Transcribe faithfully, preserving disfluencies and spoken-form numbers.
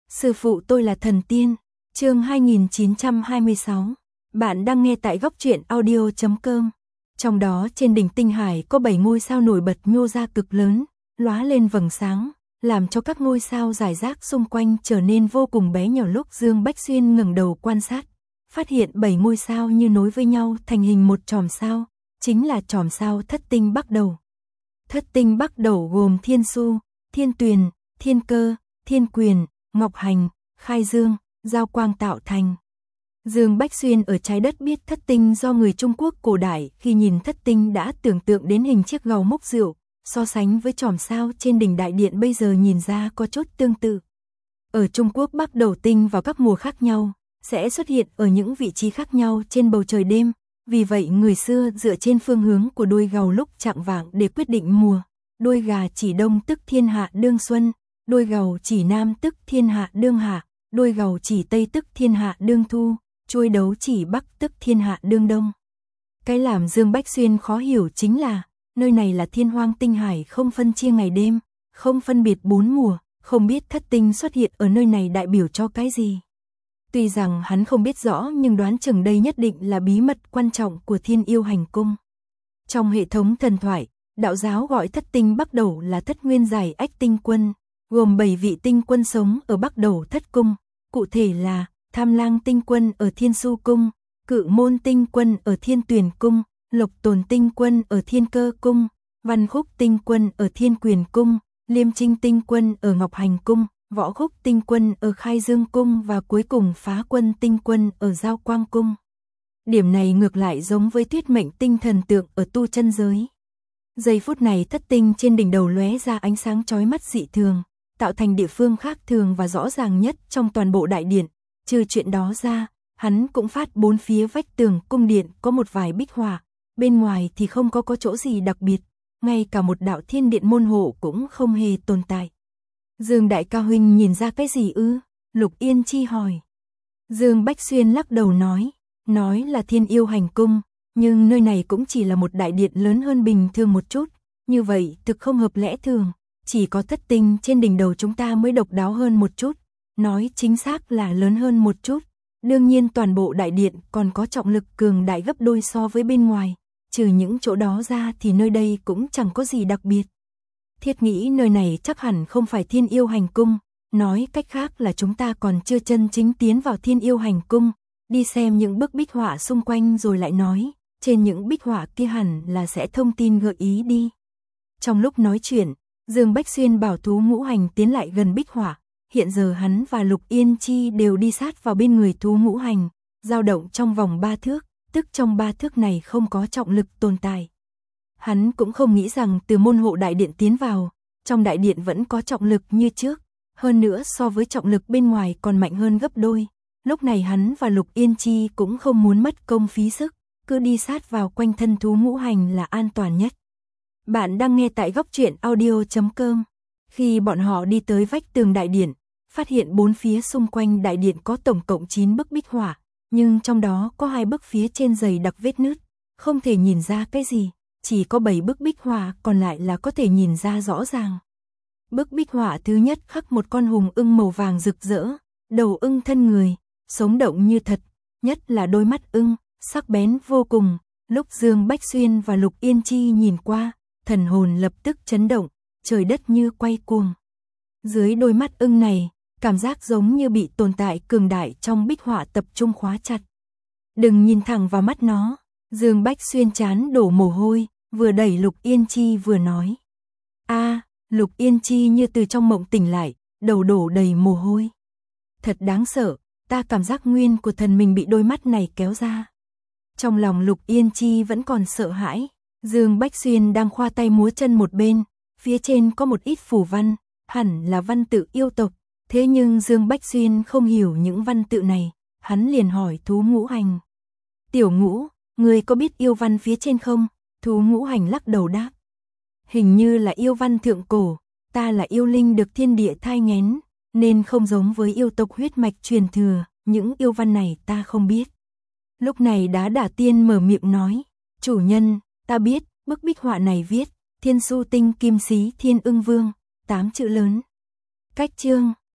Sư phụ tôi là thần tiên. Chương hai nghìn chín trăm hai mươi sáu. Bạn đang nghe tại góc truyện audio chấm com. Trong đó trên đỉnh tinh hải có bảy ngôi sao nổi bật nhô ra cực lớn, lóa lên vầng sáng, làm cho các ngôi sao rải rác xung quanh trở nên vô cùng bé nhỏ. Lúc Dương Bách Xuyên ngẩng đầu quan sát, phát hiện bảy ngôi sao như nối với nhau thành hình một chòm sao, chính là chòm sao Thất Tinh Bắc Đầu. Thất Tinh Bắc Đầu gồm Thiên Xu, Thiên Tuyền, Thiên Cơ, Thiên Quyền, Ngọc Hành, Khai Dương, Giao Quang tạo thành. Dương Bách Xuyên ở trái đất biết thất tinh do người Trung Quốc cổ đại khi nhìn thất tinh đã tưởng tượng đến hình chiếc gầu múc rượu, so sánh với chòm sao trên đỉnh đại điện bây giờ nhìn ra có chút tương tự. Ở Trung Quốc Bắc Đầu tinh vào các mùa khác nhau, sẽ xuất hiện ở những vị trí khác nhau trên bầu trời đêm, vì vậy người xưa dựa trên phương hướng của đuôi gầu lúc chạng vạng để quyết định mùa. Đuôi gà chỉ đông tức thiên hạ đương xuân, đuôi gầu chỉ nam tức thiên hạ đương hạ, đuôi gầu chỉ tây tức thiên hạ đương thu, chuôi đấu chỉ bắc tức thiên hạ đương đông. Cái làm Dương Bách Xuyên khó hiểu chính là, nơi này là thiên hoang tinh hải không phân chia ngày đêm, không phân biệt bốn mùa, không biết thất tinh xuất hiện ở nơi này đại biểu cho cái gì. Tuy rằng hắn không biết rõ nhưng đoán chừng đây nhất định là bí mật quan trọng của Thiên Yêu Hành Cung. Trong hệ thống thần thoại, đạo giáo gọi thất tinh Bắc Đầu là Thất Nguyên Giải Ách Tinh Quân, gồm bảy vị tinh quân sống ở Bắc Đầu Thất Cung, cụ thể là Tham Lang Tinh Quân ở Thiên Xu Cung, Cự Môn Tinh Quân ở Thiên Tuyền Cung, Lộc Tồn Tinh Quân ở Thiên Cơ Cung, Văn Khúc Tinh Quân ở Thiên Quyền Cung, Liêm Trinh Tinh Quân ở Ngọc Hành Cung, Võ Khúc Tinh Quân ở Khai Dương Cung và cuối cùng Phá Quân Tinh Quân ở Giao Quang Cung. Điểm này ngược lại giống với thuyết mệnh tinh thần tượng ở tu chân giới. Giây phút này thất tinh trên đỉnh đầu lóe ra ánh sáng chói mắt dị thường, tạo thành địa phương khác thường và rõ ràng nhất trong toàn bộ đại điện. Trừ chuyện đó ra, hắn cũng phát bốn phía vách tường cung điện có một vài bích họa, bên ngoài thì không có có chỗ gì đặc biệt, ngay cả một đạo thiên điện môn hộ cũng không hề tồn tại. Dương đại ca huynh nhìn ra cái gì ư? Lục Yên Chi hỏi. Dương Bách Xuyên lắc đầu nói, nói là Thiên Yêu Hành Cung, nhưng nơi này cũng chỉ là một đại điện lớn hơn bình thường một chút, như vậy thực không hợp lẽ thường, chỉ có thất tinh trên đỉnh đầu chúng ta mới độc đáo hơn một chút, nói chính xác là lớn hơn một chút, đương nhiên toàn bộ đại điện còn có trọng lực cường đại gấp đôi so với bên ngoài, trừ những chỗ đó ra thì nơi đây cũng chẳng có gì đặc biệt. Thiết nghĩ nơi này chắc hẳn không phải Thiên Yêu Hành Cung, nói cách khác là chúng ta còn chưa chân chính tiến vào Thiên Yêu Hành Cung, đi xem những bức bích họa xung quanh rồi lại nói, trên những bích họa kia hẳn là sẽ thông tin gợi ý đi. Trong lúc nói chuyện, Dương Bách Xuyên bảo thú ngũ hành tiến lại gần bích họa, hiện giờ hắn và Lục Yên Chi đều đi sát vào bên người thú ngũ hành, dao động trong vòng ba thước, tức trong ba thước này không có trọng lực tồn tại. Hắn cũng không nghĩ rằng từ môn hộ đại điện tiến vào, trong đại điện vẫn có trọng lực như trước, hơn nữa so với trọng lực bên ngoài còn mạnh hơn gấp đôi. Lúc này hắn và Lục Yên Chi cũng không muốn mất công phí sức, cứ đi sát vào quanh thân thú ngũ hành là an toàn nhất. Bạn đang nghe tại góc truyện audio chấm com. Khi bọn họ đi tới vách tường đại điện, phát hiện bốn phía xung quanh đại điện có tổng cộng chín bức bích họa, nhưng trong đó có hai bức phía trên dày đặc vết nứt, không thể nhìn ra cái gì, chỉ có bảy bức bích họa còn lại là có thể nhìn ra rõ ràng. Bức bích họa thứ nhất khắc một con hùng ưng màu vàng rực rỡ, đầu ưng thân người, sống động như thật, nhất là đôi mắt ưng, sắc bén vô cùng. Lúc Dương Bách Xuyên và Lục Yên Chi nhìn qua, thần hồn lập tức chấn động, trời đất như quay cuồng. Dưới đôi mắt ưng này, cảm giác giống như bị tồn tại cường đại trong bích họa tập trung khóa chặt. Đừng nhìn thẳng vào mắt nó, Dương Bách Xuyên chán đổ mồ hôi, vừa đẩy Lục Yên Chi vừa nói. A, Lục Yên Chi như từ trong mộng tỉnh lại, đầu đổ đầy mồ hôi. Thật đáng sợ, ta cảm giác nguyên của thần mình bị đôi mắt này kéo ra. Trong lòng Lục Yên Chi vẫn còn sợ hãi, Dương Bách Xuyên đang khoa tay múa chân một bên, phía trên có một ít phù văn, hẳn là văn tự yêu tộc, thế nhưng Dương Bách Xuyên không hiểu những văn tự này, hắn liền hỏi thú ngũ hành. Tiểu ngũ, người có biết yêu văn phía trên không? Thú ngũ hành lắc đầu đáp. Hình như là yêu văn thượng cổ, ta là yêu linh được thiên địa thai nghén, nên không giống với yêu tộc huyết mạch truyền thừa, những yêu văn này ta không biết. Lúc này Đá Đả Tiên mở miệng nói, chủ nhân, ta biết, bức bích họa này viết, Thiên Xu Tinh Kim Xí Thiên Ưng Vương, tám chữ lớn. Cách chương